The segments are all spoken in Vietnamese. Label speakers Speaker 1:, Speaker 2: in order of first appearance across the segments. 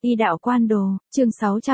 Speaker 1: Y đạo quan đồ, chương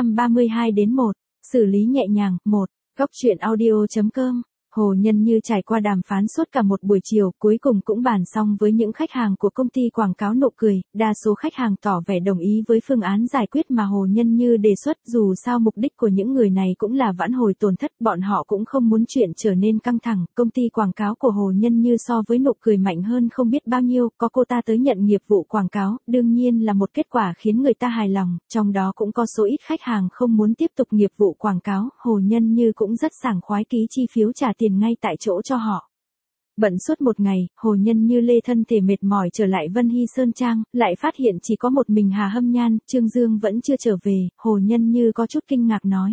Speaker 1: 632 đến 1, xử lý nhẹ nhàng, 1, góc truyện audio.com. Hồ Nhân Như trải qua đàm phán suốt cả một buổi chiều, cuối cùng cũng bàn xong với những khách hàng của công ty quảng cáo nụ cười, đa số khách hàng tỏ vẻ đồng ý với phương án giải quyết mà Hồ Nhân Như đề xuất, dù sao mục đích của những người này cũng là vãn hồi tổn thất, bọn họ cũng không muốn chuyện trở nên căng thẳng, công ty quảng cáo của Hồ Nhân Như so với nụ cười mạnh hơn không biết bao nhiêu, có cô ta tới nhận nghiệp vụ quảng cáo, đương nhiên là một kết quả khiến người ta hài lòng, trong đó cũng có số ít khách hàng không muốn tiếp tục nghiệp vụ quảng cáo, Hồ Nhân Như cũng rất sảng khoái ký chi phiếu trả tiền ngay tại chỗ cho họ. Bận suốt một ngày, Hồ Nhân Như lê thân thể mệt mỏi trở lại Vân Hy Sơn Trang, lại phát hiện chỉ có một mình Hà Hâm Nhan, Trương Dương vẫn chưa trở về, Hồ Nhân Như có chút kinh ngạc nói.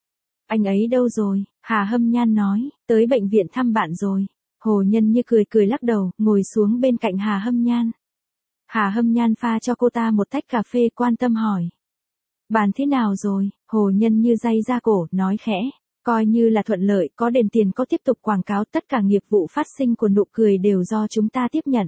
Speaker 1: Anh ấy đâu rồi? Hà Hâm Nhan nói, tới bệnh viện thăm bạn rồi. Hồ Nhân Như cười cười lắc đầu, ngồi xuống bên cạnh Hà Hâm Nhan. Hà Hâm Nhan pha cho cô ta một tách cà phê, quan tâm hỏi. Bạn thế nào rồi? Hồ Nhân Như day ra cổ, nói khẽ. Coi như là thuận lợi, có đền tiền, có tiếp tục quảng cáo, tất cả nghiệp vụ phát sinh của nụ cười đều do chúng ta tiếp nhận.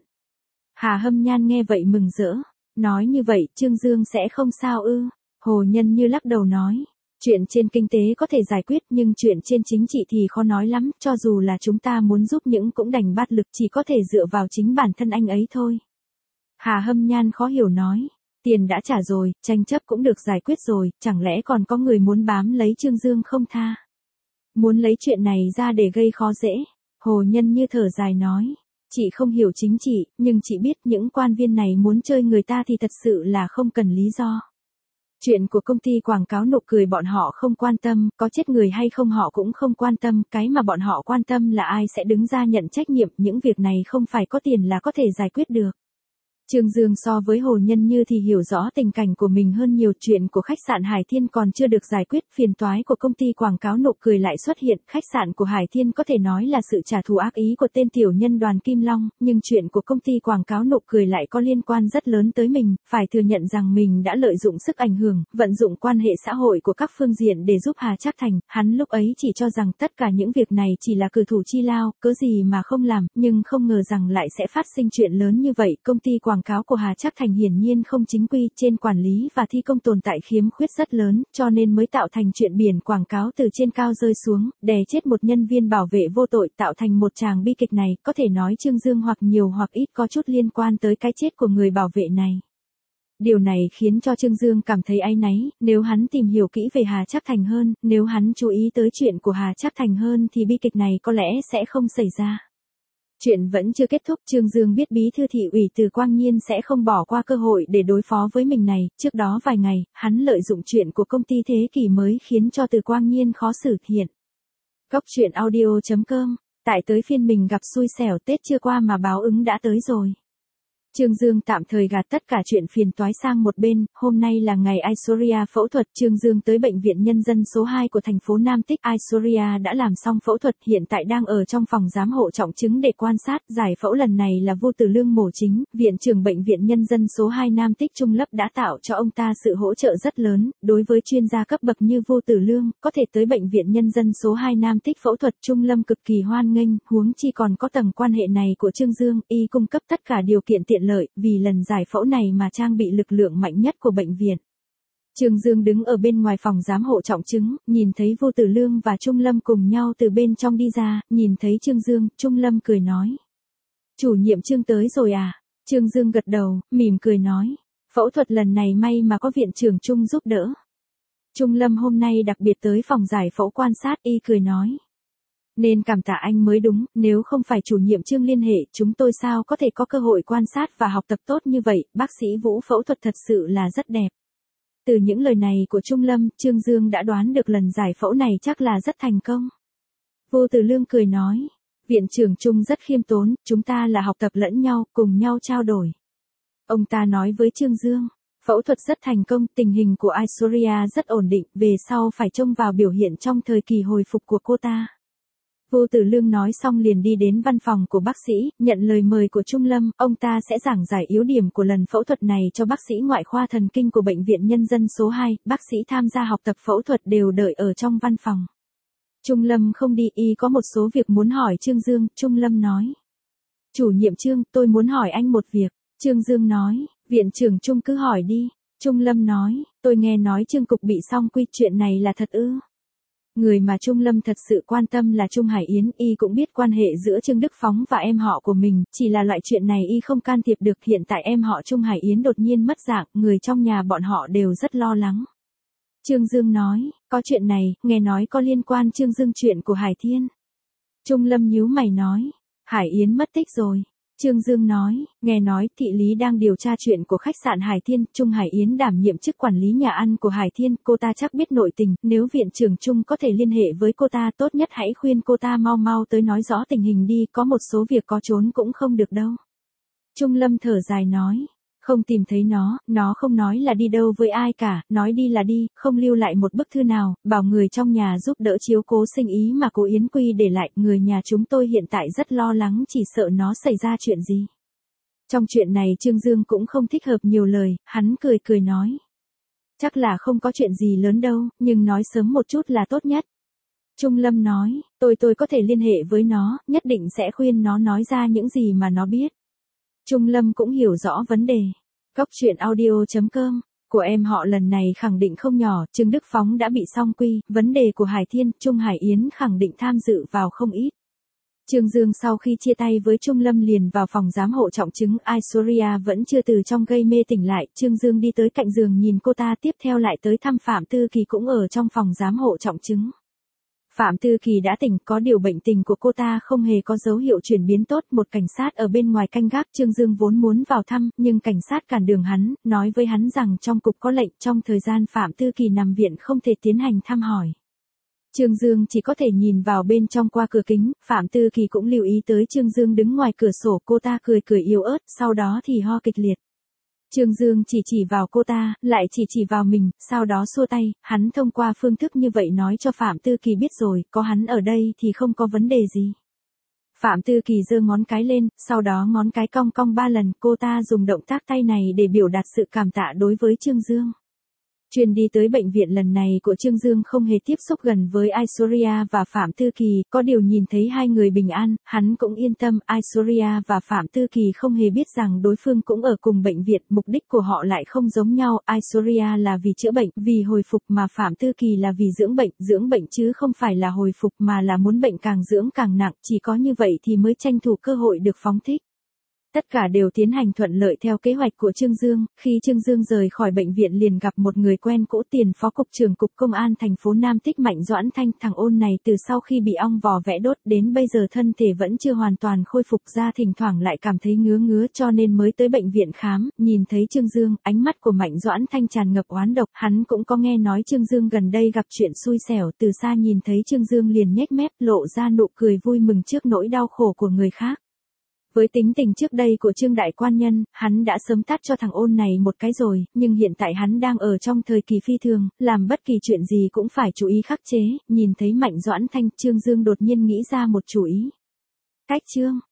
Speaker 1: Hà Hâm Nhan nghe vậy mừng rỡ. Nói như vậy, Trương Dương sẽ không sao ư? Hồ Nhân Như lắc đầu nói. Chuyện trên kinh tế có thể giải quyết nhưng chuyện trên chính trị thì khó nói lắm, cho dù là chúng ta muốn giúp những cũng đành bắt lực, chỉ có thể dựa vào chính bản thân anh ấy thôi. Hà Hâm Nhan khó hiểu nói. Tiền đã trả rồi, tranh chấp cũng được giải quyết rồi, chẳng lẽ còn có người muốn bám lấy Trương Dương không tha? Muốn lấy chuyện này ra để gây khó dễ. Hồ Nhân Như thở dài nói. Chị không hiểu chính trị, nhưng chị biết những quan viên này muốn chơi người ta thì thật sự là không cần lý do. Chuyện của công ty quảng cáo nụ cười bọn họ không quan tâm, có chết người hay không họ cũng không quan tâm, cái mà bọn họ quan tâm là ai sẽ đứng ra nhận trách nhiệm, những việc này không phải có tiền là có thể giải quyết được. Trương Dương so với Hồ Nhân Như thì hiểu rõ tình cảnh của mình hơn nhiều, chuyện của khách sạn Hải Thiên còn chưa được giải quyết, phiền toái của công ty quảng cáo nụ cười lại xuất hiện, khách sạn của Hải Thiên có thể nói là sự trả thù ác ý của tên tiểu nhân Đoàn Kim Long, nhưng chuyện của công ty quảng cáo nụ cười lại có liên quan rất lớn tới mình, phải thừa nhận rằng mình đã lợi dụng sức ảnh hưởng, vận dụng quan hệ xã hội của các phương diện để giúp Hà Trác Thành, hắn lúc ấy chỉ cho rằng tất cả những việc này chỉ là cử thủ chi lao, cớ gì mà không làm, nhưng không ngờ rằng lại sẽ phát sinh chuyện lớn như vậy, công ty quảng cáo của Hà Trác Thành hiển nhiên không chính quy, trên quản lý và thi công tồn tại khiếm khuyết rất lớn, cho nên mới tạo thành chuyện biển quảng cáo từ trên cao rơi xuống, đè chết một nhân viên bảo vệ vô tội, tạo thành một tràng bi kịch này, có thể nói Trương Dương hoặc nhiều hoặc ít có chút liên quan tới cái chết của người bảo vệ này. Điều này khiến cho Trương Dương cảm thấy áy náy, nếu hắn tìm hiểu kỹ về Hà Trác Thành hơn, nếu hắn chú ý tới chuyện của Hà Trác Thành hơn thì bi kịch này có lẽ sẽ không xảy ra. Chuyện vẫn chưa kết thúc, Trương Dương biết bí thư thị ủy Từ Quang Nhiên sẽ không bỏ qua cơ hội để đối phó với mình này, trước đó vài ngày, hắn lợi dụng chuyện của công ty Thế Kỷ mới khiến cho Từ Quang Nhiên khó xử hiện. Góc truyện audio.com, tại tới phiên mình gặp xui xẻo, Tết chưa qua mà báo ứng đã tới rồi. Trương Dương tạm thời gạt tất cả chuyện phiền toái sang một bên, hôm nay là ngày Aishwarya phẫu thuật, Trương Dương tới bệnh viện nhân dân số 2 của thành phố Nam Tích, Aishwarya đã làm xong phẫu thuật, hiện tại đang ở trong phòng giám hộ trọng chứng để quan sát, giải phẫu lần này là Vu Tử Lương mổ chính, viện trưởng bệnh viện nhân dân số 2 Nam Tích Trung Lấp đã tạo cho ông ta sự hỗ trợ rất lớn, đối với chuyên gia cấp bậc như Vu Tử Lương, có thể tới bệnh viện nhân dân số 2 Nam Tích phẫu thuật, Trung Lâm cực kỳ hoan nghênh, huống chi còn có tầng quan hệ này của Trương Dương, y cung cấp tất cả điều kiện tiện lợi, vì lần giải phẫu này mà trang bị lực lượng mạnh nhất của bệnh viện. Trương Dương đứng ở bên ngoài phòng giám hộ trọng chứng, nhìn thấy Vu Tử Lương và Trung Lâm cùng nhau từ bên trong đi ra, nhìn thấy Trương Dương, Trung Lâm cười nói. Chủ nhiệm Trương tới rồi à? Trương Dương gật đầu, mỉm cười nói. Phẫu thuật lần này may mà có viện trưởng Trung giúp đỡ. Trung Lâm hôm nay đặc biệt tới phòng giải phẫu quan sát, y cười nói. Nên cảm tạ anh mới đúng, nếu không phải chủ nhiệm Trương liên hệ, chúng tôi sao có thể có cơ hội quan sát và học tập tốt như vậy, bác sĩ Vũ phẫu thuật thật sự là rất đẹp. Từ những lời này của Trung Lâm, Trương Dương đã đoán được lần giải phẫu này chắc là rất thành công. Vô Tử Lương cười nói, viện trưởng Trung rất khiêm tốn, chúng ta là học tập lẫn nhau, cùng nhau trao đổi. Ông ta nói với Trương Dương, phẫu thuật rất thành công, tình hình của Aishwarya rất ổn định, về sau phải trông vào biểu hiện trong thời kỳ hồi phục của cô ta. Vô Tử Lương nói xong liền đi đến văn phòng của bác sĩ, nhận lời mời của Trung Lâm, ông ta sẽ giảng giải yếu điểm của lần phẫu thuật này cho bác sĩ ngoại khoa thần kinh của bệnh viện nhân dân số 2, bác sĩ tham gia học tập phẫu thuật đều đợi ở trong văn phòng. Trung Lâm không đi, y có một số việc muốn hỏi Trương Dương, Trung Lâm nói. Chủ nhiệm Trương, tôi muốn hỏi anh một việc, Trương Dương nói, viện trưởng Trung cứ hỏi đi. Trung Lâm nói, tôi nghe nói Trương Cục bị song quy, chuyện này là thật ư? Người mà Trung Lâm thật sự quan tâm là Trung Hải Yến, y cũng biết quan hệ giữa Trương Đức Phóng và em họ của mình, chỉ là loại chuyện này y không can thiệp được. Hiện tại em họ Trung Hải Yến đột nhiên mất dạng, người trong nhà bọn họ đều rất lo lắng. Trương Dương nói, có chuyện này, nghe nói có liên quan Trương Dương chuyện của Hải Thiên. Trung Lâm nhíu mày nói, Hải Yến mất tích rồi. Trương Dương nói, nghe nói thị lý đang điều tra chuyện của khách sạn Hải Thiên, Trung Hải Yến đảm nhiệm chức quản lý nhà ăn của Hải Thiên, cô ta chắc biết nội tình, nếu viện trưởng Trung có thể liên hệ với cô ta, tốt nhất hãy khuyên cô ta mau mau tới nói rõ tình hình đi, có một số việc có trốn cũng không được đâu. Trung Lâm thở dài nói, không tìm thấy nó không nói là đi đâu với ai cả, nói đi là đi, không lưu lại một bức thư nào, bảo người trong nhà giúp đỡ chiếu cố sinh ý mà cô Yến Quy để lại, người nhà chúng tôi hiện tại rất lo lắng, chỉ sợ nó xảy ra chuyện gì. Trong chuyện này Trương Dương cũng không thích hợp nhiều lời, hắn cười cười nói. Chắc là không có chuyện gì lớn đâu, nhưng nói sớm một chút là tốt nhất. Trung Lâm nói, tôi có thể liên hệ với nó, nhất định sẽ khuyên nó nói ra những gì mà nó biết. Trung Lâm cũng hiểu rõ vấn đề. Góc truyện audio.com của em họ lần này khẳng định không nhỏ, Trương Đức Phóng đã bị song quy, vấn đề của Hải Thiên, Trung Hải Yến khẳng định tham dự vào không ít. Trương Dương sau khi chia tay với Trung Lâm liền vào phòng giám hộ trọng chứng, Aishwarya vẫn chưa từ trong gây mê tỉnh lại, Trương Dương đi tới cạnh giường nhìn cô ta, tiếp theo lại tới thăm Phạm Tư Kỳ cũng ở trong phòng giám hộ trọng chứng. Phạm Tư Kỳ đã tỉnh, có điều bệnh tình của cô ta không hề có dấu hiệu chuyển biến tốt, một cảnh sát ở bên ngoài canh gác, Trương Dương vốn muốn vào thăm, nhưng cảnh sát cản đường hắn, nói với hắn rằng trong cục có lệnh, trong thời gian Phạm Tư Kỳ nằm viện không thể tiến hành thăm hỏi. Trương Dương chỉ có thể nhìn vào bên trong qua cửa kính, Phạm Tư Kỳ cũng lưu ý tới Trương Dương đứng ngoài cửa sổ, cô ta cười cười yếu ớt, sau đó thì ho kịch liệt. Trương Dương chỉ vào cô ta, lại chỉ vào mình, sau đó xua tay, hắn thông qua phương thức như vậy nói cho Phạm Tư Kỳ biết rồi, có hắn ở đây thì không có vấn đề gì. Phạm Tư Kỳ giơ ngón cái lên, sau đó ngón cái cong cong 3 lần, cô ta dùng động tác tay này để biểu đạt sự cảm tạ đối với Trương Dương. Chuyến đi tới bệnh viện lần này của Trương Dương không hề tiếp xúc gần với Aishwarya và Phạm Tư Kỳ, có điều nhìn thấy hai người bình an, hắn cũng yên tâm. Aishwarya và Phạm Tư Kỳ không hề biết rằng đối phương cũng ở cùng bệnh viện, mục đích của họ lại không giống nhau. Aishwarya là vì chữa bệnh, vì hồi phục, mà Phạm Tư Kỳ là vì dưỡng bệnh chứ không phải là hồi phục, mà là muốn bệnh càng dưỡng càng nặng, chỉ có như vậy thì mới tranh thủ cơ hội được phóng thích. Tất cả đều tiến hành thuận lợi theo kế hoạch của Trương Dương, khi Trương Dương rời khỏi bệnh viện liền gặp một người quen cũ, tiền phó cục trưởng cục công an thành phố Nam Tích Mạnh Doãn Thanh. Thằng ôn này từ sau khi bị ong vò vẽ đốt đến bây giờ thân thể vẫn chưa hoàn toàn khôi phục ra, thỉnh thoảng lại cảm thấy ngứa cho nên mới tới bệnh viện khám. Nhìn thấy Trương Dương, ánh mắt của Mạnh Doãn Thanh tràn ngập oán độc, hắn cũng có nghe nói Trương Dương gần đây gặp chuyện xui xẻo, từ xa nhìn thấy Trương Dương liền nhếch mép lộ ra nụ cười vui mừng trước nỗi đau khổ của người khác. Với tính tình trước đây của Trương đại quan nhân, hắn đã sớm tát cho thằng ôn này một cái rồi, nhưng hiện tại hắn đang ở trong thời kỳ phi thường, làm bất kỳ chuyện gì cũng phải chú ý khắc chế. Nhìn thấy Mạnh Doãn Thanh, Trương Dương đột nhiên nghĩ ra một chủ ý. Cách Trương